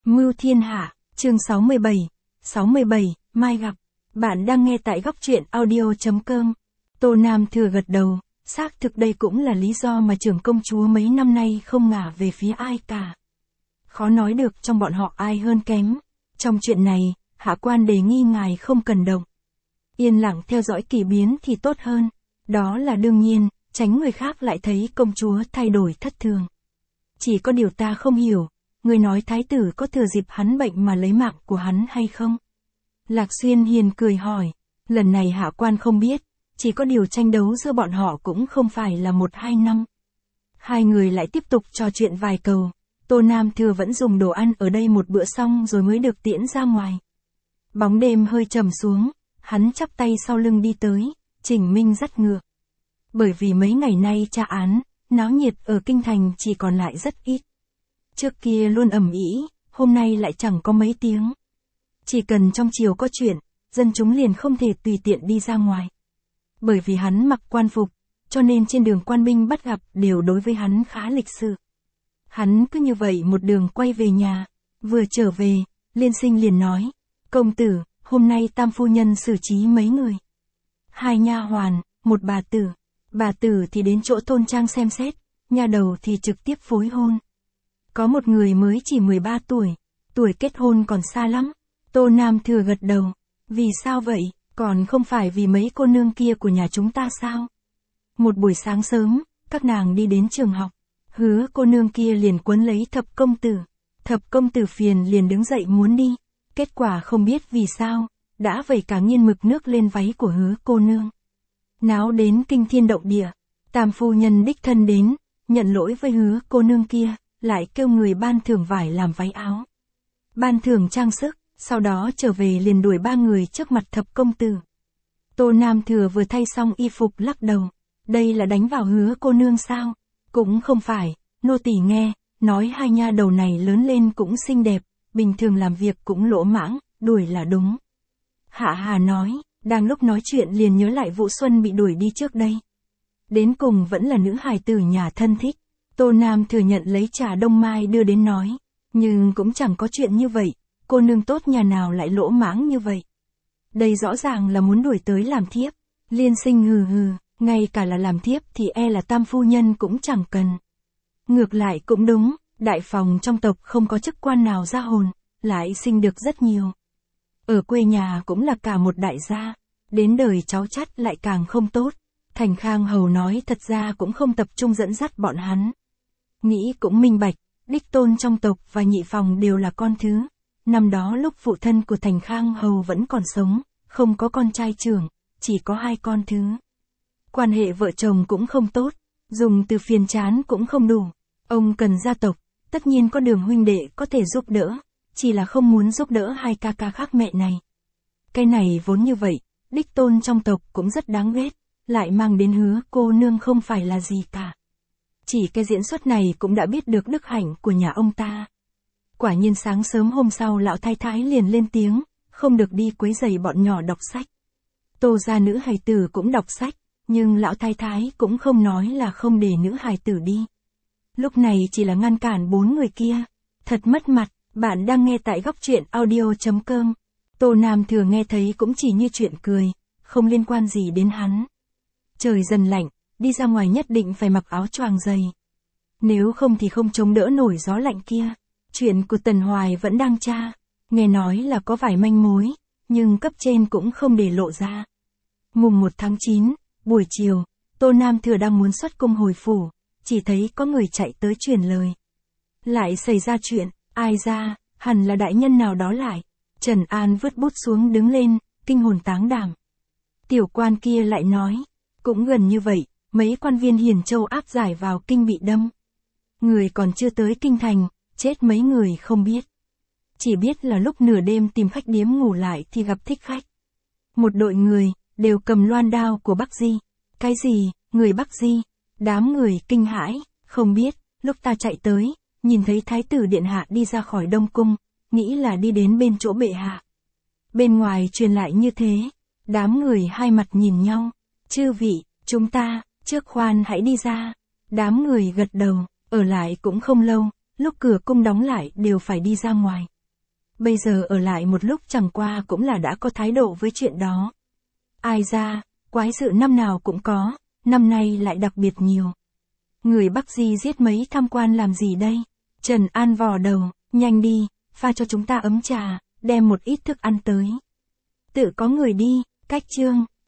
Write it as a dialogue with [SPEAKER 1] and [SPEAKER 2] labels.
[SPEAKER 1] Mưu Thiên Hạ, chương 67, mai gặp. Bạn đang nghe tại góc truyện audio.com. Tô Nam Thừa gật đầu, xác thực đây cũng là lý do mà trưởng công chúa mấy năm nay không ngả về phía ai cả. Khó nói được trong bọn họ ai hơn kém. Trong chuyện này, hạ quan đề nghi ngài không cần động. Yên lặng theo dõi kỳ biến thì tốt hơn. Đó là đương nhiên, tránh người khác lại thấy công chúa thay đổi thất thường. Chỉ có điều ta không hiểu, người nói thái tử có thừa dịp hắn bệnh mà lấy mạng của hắn hay không? Lạc Xuyên hiền cười hỏi, lần này hạ quan không biết, chỉ có điều tranh đấu giữa bọn họ cũng không phải là 1-2 năm. Hai người lại tiếp tục trò chuyện vài câu, Tô Nam Thừa vẫn dùng đồ ăn ở đây một bữa xong rồi mới được tiễn ra ngoài. Bóng đêm hơi trầm xuống, hắn chắp tay sau lưng đi tới, Trình Minh dắt ngựa. Bởi vì mấy ngày nay tra án, náo nhiệt ở kinh thành chỉ còn lại rất ít. Trước kia luôn ầm ĩ, hôm nay lại chẳng có mấy tiếng. Chỉ cần trong triều có chuyện, dân chúng liền không thể tùy tiện đi ra ngoài. Bởi vì hắn mặc quan phục, cho nên trên đường quan binh bắt gặp đều đối với hắn khá lịch sự. Hắn cứ như vậy một đường quay về nhà, vừa trở về, Liên Sinh liền nói, công tử, hôm nay tam phu nhân xử trí mấy người. 2 nha hoàn, 1 bà tử thì đến chỗ thôn trang xem xét, nha đầu thì trực tiếp phối hôn. Có một người mới chỉ 13 tuổi kết hôn còn xa lắm. Tô Nam Thừa gật đầu, vì sao vậy, còn không phải vì mấy cô nương kia của nhà chúng ta sao? Một buổi sáng sớm, các nàng đi đến trường học, Hứa cô nương kia liền quấn lấy Thập công tử phiền liền đứng dậy muốn đi, kết quả không biết vì sao, đã vẩy cả nghiên mực nước lên váy của Hứa cô nương. Náo đến kinh thiên động địa, tam phu nhân đích thân đến, nhận lỗi với Hứa cô nương kia, lại kêu người ban thưởng vải làm váy áo, ban thưởng trang sức, sau đó trở về liền đuổi 3 người trước mặt thập công tử. Tô Nam Thừa vừa thay xong y phục lắc đầu, đây là đánh vào Hứa cô nương sao? Cũng không phải, nô tỳ nghe, nói 2 nha đầu này lớn lên cũng xinh đẹp, bình thường làm việc cũng lỗ mãng, đuổi là đúng. Hạ Hà nói, đang lúc nói chuyện liền nhớ lại Vũ Xuân bị đuổi đi trước đây. Đến cùng vẫn là nữ hài tử nhà thân thích. Tô Nam Thừa nhận lấy trà đông mai đưa đến nói, nhưng cũng chẳng có chuyện như vậy, cô nương tốt nhà nào lại lỗ mãng như vậy. Đây rõ ràng là muốn đuổi tới làm thiếp. Liên Sinh hừ, ngay cả là làm thiếp thì là tam phu nhân cũng chẳng cần. Ngược lại cũng đúng, đại phòng trong tộc không có chức quan nào ra hồn, lại sinh được rất nhiều. Ở quê nhà cũng là cả một đại gia, đến đời cháu chắt lại càng không tốt. Thành Khang Hầu nói thật ra cũng không tập trung dẫn dắt bọn hắn. Nghĩ cũng minh bạch, đích tôn trong tộc và nhị phòng đều là con thứ. Năm đó lúc phụ thân của Thành Khang Hầu vẫn còn sống, không có con trai trưởng, chỉ có 2 con thứ. Quan hệ vợ chồng cũng không tốt, dùng từ phiền chán cũng không đủ. Ông cần gia tộc, tất nhiên có Đường huynh đệ có thể giúp đỡ, chỉ là không muốn giúp đỡ 2 ca ca khác mẹ này. Cái này vốn như vậy, đích tôn trong tộc cũng rất đáng ghét, lại mang đến Hứa cô nương không phải là gì cả. Chỉ cái diễn xuất này cũng đã biết được đức hạnh của nhà ông ta. Quả nhiên sáng sớm hôm sau lão thái thái liền lên tiếng, không được đi quấy rầy bọn nhỏ đọc sách. Tô gia nữ hài tử cũng đọc sách, nhưng lão thái thái cũng không nói là không để nữ hài tử đi. Lúc này chỉ là ngăn cản 4 người kia. Thật mất mặt, bạn đang nghe tại góc truyện audio.com. Tô Nam Thừa nghe thấy cũng chỉ như chuyện cười, không liên quan gì đến hắn. Trời dần lạnh, đi ra ngoài nhất định phải mặc áo choàng dày. Nếu không thì không chống đỡ nổi gió lạnh kia. Chuyện của Tần Hoài vẫn đang tra, nghe nói là có vài manh mối, nhưng cấp trên cũng không để lộ ra. Mùng 1 tháng 9, buổi chiều, Tô Nam Thừa đang muốn xuất cung hồi phủ, chỉ thấy có người chạy tới truyền lời. Lại xảy ra chuyện, ai ra, hẳn là đại nhân nào đó lại. Trần An vứt bút xuống đứng lên, kinh hồn táng đảm. Tiểu quan kia lại nói, cũng gần như vậy, mấy quan viên Hiền Châu áp giải vào kinh bị đâm. Người còn chưa tới kinh thành, chết mấy người không biết. Chỉ biết là lúc nửa đêm tìm khách điếm ngủ lại thì gặp thích khách. Một đội người, đều cầm loan đao của Bắc Di. Cái gì, người Bắc Di? Đám người kinh hãi, không biết, lúc ta chạy tới, nhìn thấy Thái tử Điện Hạ đi ra khỏi Đông Cung, nghĩ là đi đến bên chỗ bệ hạ. Bên ngoài truyền lại như thế, đám người hai mặt nhìn nhau. Chư vị, chúng ta, trước khoan hãy đi ra. Đám người gật đầu, ở lại cũng không lâu, lúc cửa cung đóng lại đều phải đi ra ngoài. bây giờ ở lại một lúc chẳng qua cũng là đã có thái độ với chuyện đó. Ai ra, quái sự năm nào cũng có, năm nay lại đặc biệt nhiều. Người Bắc Di giết mấy tham quan làm gì đây? Trần An vò đầu, nhanh đi, pha cho chúng ta ấm trà, đem một ít thức ăn tới. Tự có người đi, cách chương.